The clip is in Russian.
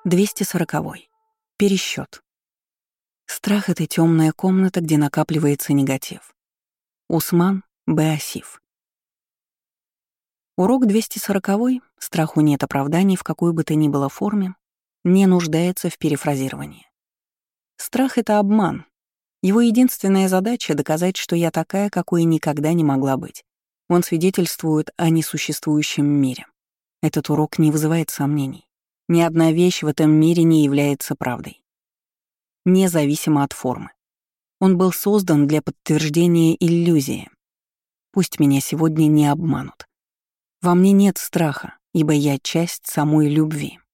240. Пересчет. Страх — это темная комната, где накапливается негатив. Усман Б. Асиф. Урок 240. Страху нет оправданий в какой бы то ни было форме, не нуждается в перефразировании. Страх — это обман. Его единственная задача — доказать, что я такая, какой никогда не могла быть. Он свидетельствует о несуществующем мире. Этот урок не вызывает сомнений. Ни одна вещь в этом мире не является правдой. Независимо от формы. Он был создан для подтверждения иллюзии. Пусть меня сегодня не обманут. Во мне нет страха, ибо я часть самой любви.